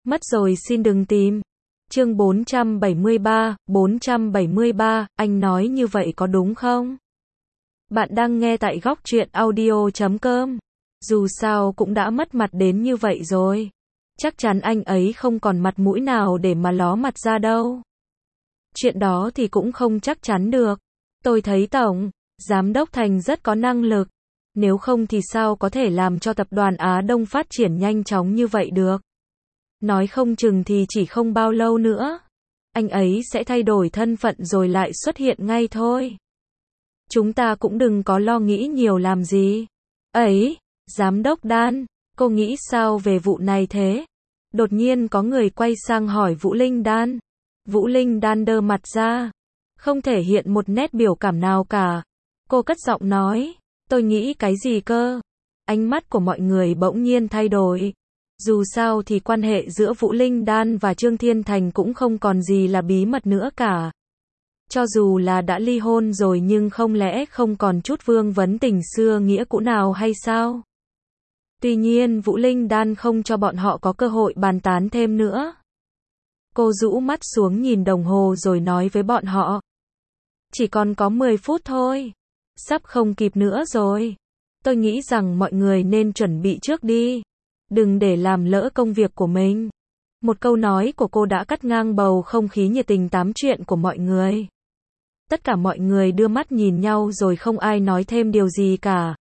Mất rồi xin đừng tìm. Chương 473, anh nói như vậy có đúng không? Bạn đang nghe tại góc truyện audio.com. Dù sao cũng đã mất mặt đến như vậy rồi. Chắc chắn anh ấy không còn mặt mũi nào để mà ló mặt ra đâu. Chuyện đó thì cũng không chắc chắn được. Tôi thấy Tổng Giám đốc Thành rất có năng lực. Nếu không thì sao có thể làm cho tập đoàn Á Đông phát triển nhanh chóng như vậy được. Nói không chừng thì chỉ không bao lâu nữa, anh ấy sẽ thay đổi thân phận rồi lại xuất hiện ngay thôi. Chúng ta cũng đừng có lo nghĩ nhiều làm gì. Ấy, Giám đốc Dan, cô nghĩ sao về vụ này thế? Đột nhiên có người quay sang hỏi Vũ Linh Dan. Vũ Linh Dan đơ mặt ra, không thể hiện một nét biểu cảm nào cả. Cô cất giọng nói, tôi nghĩ cái gì cơ? Ánh mắt của mọi người bỗng nhiên thay đổi. Dù sao thì quan hệ giữa Vũ Linh Dan và Trương Thiên Thành cũng không còn gì là bí mật nữa cả. Cho dù là đã ly hôn rồi nhưng không lẽ không còn chút vương vấn tình xưa nghĩa cũ nào hay sao? Tuy nhiên Vũ Linh Dan không cho bọn họ có cơ hội bàn tán thêm nữa. Cô rũ mắt xuống nhìn đồng hồ rồi nói với bọn họ. Chỉ còn có 10 phút thôi. Sắp không kịp nữa rồi. Tôi nghĩ rằng mọi người nên chuẩn bị trước đi. Đừng để làm lỡ công việc của mình. Một câu nói của cô đã cắt ngang bầu không khí nhiệt tình tám chuyện của mọi người. Tất cả mọi người đưa mắt nhìn nhau rồi không ai nói thêm điều gì cả.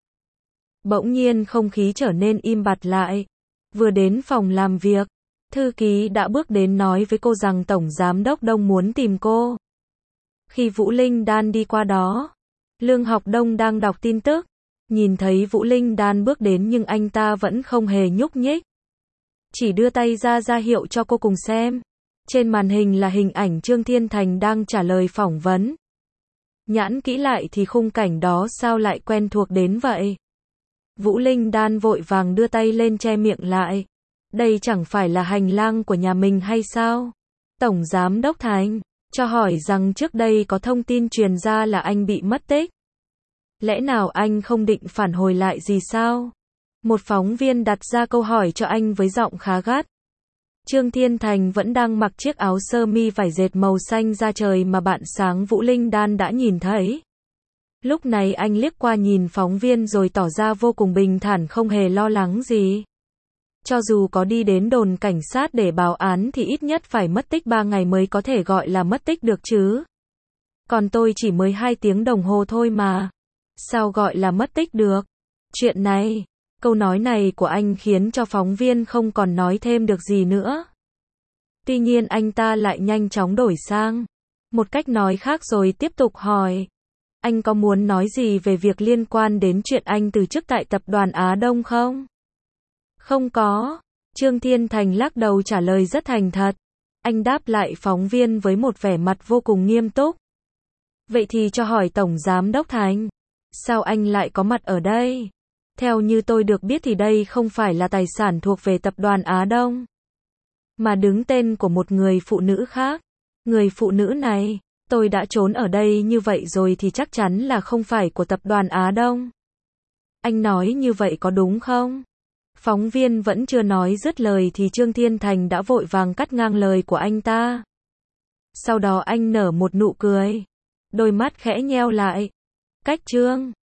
Bỗng nhiên không khí trở nên im bặt lại. Vừa đến phòng làm việc, thư ký đã bước đến nói với cô rằng Tổng Giám đốc Đông muốn tìm cô. Khi Vũ Linh Dan đi qua đó, Lương Học Đông đang đọc tin tức. Nhìn thấy Vũ Linh Dan bước đến nhưng anh ta vẫn không hề nhúc nhích. Chỉ đưa tay ra hiệu cho cô cùng xem. Trên màn hình là hình ảnh Trương Thiên Thành đang trả lời phỏng vấn. Nhãn kỹ lại thì khung cảnh đó sao lại quen thuộc đến vậy? Vũ Linh Dan vội vàng đưa tay lên che miệng lại. Đây chẳng phải là hành lang của nhà mình hay sao? Tổng Giám đốc Thành, cho hỏi rằng trước đây có thông tin truyền ra là anh bị mất tích. Lẽ nào anh không định phản hồi lại gì sao? Một phóng viên đặt ra câu hỏi cho anh với giọng khá gắt. Trương Thiên Thành vẫn đang mặc chiếc áo sơ mi vải dệt màu xanh da trời mà bạn sáng Vũ Linh Dan đã nhìn thấy. Lúc này anh liếc qua nhìn phóng viên rồi tỏ ra vô cùng bình thản không hề lo lắng gì. Cho dù có đi đến đồn cảnh sát để báo án thì ít nhất phải mất tích 3 ngày mới có thể gọi là mất tích được chứ. Còn tôi chỉ mới 2 tiếng đồng hồ thôi mà. Sao gọi là mất tích được? Chuyện này, câu nói này của anh khiến cho phóng viên không còn nói thêm được gì nữa. Tuy nhiên anh ta lại nhanh chóng đổi sang một cách nói khác rồi tiếp tục hỏi. Anh có muốn nói gì về việc liên quan đến chuyện anh từ chức tại tập đoàn Á Đông không? Không có. Trương Thiên Thành lắc đầu trả lời rất thành thật. Anh đáp lại phóng viên với một vẻ mặt vô cùng nghiêm túc. Vậy thì cho hỏi Tổng Giám đốc Thành. Sao anh lại có mặt ở đây? Theo như tôi được biết thì đây không phải là tài sản thuộc về tập đoàn Á Đông, mà đứng tên của một người phụ nữ khác. Người phụ nữ này, tôi đã trốn ở đây như vậy rồi thì chắc chắn là không phải của tập đoàn Á Đông. Anh nói như vậy có đúng không? Phóng viên vẫn chưa nói dứt lời thì Trương Thiên Thành đã vội vàng cắt ngang lời của anh ta. Sau đó anh nở một nụ cười. Đôi mắt khẽ nheo lại. Cách Trương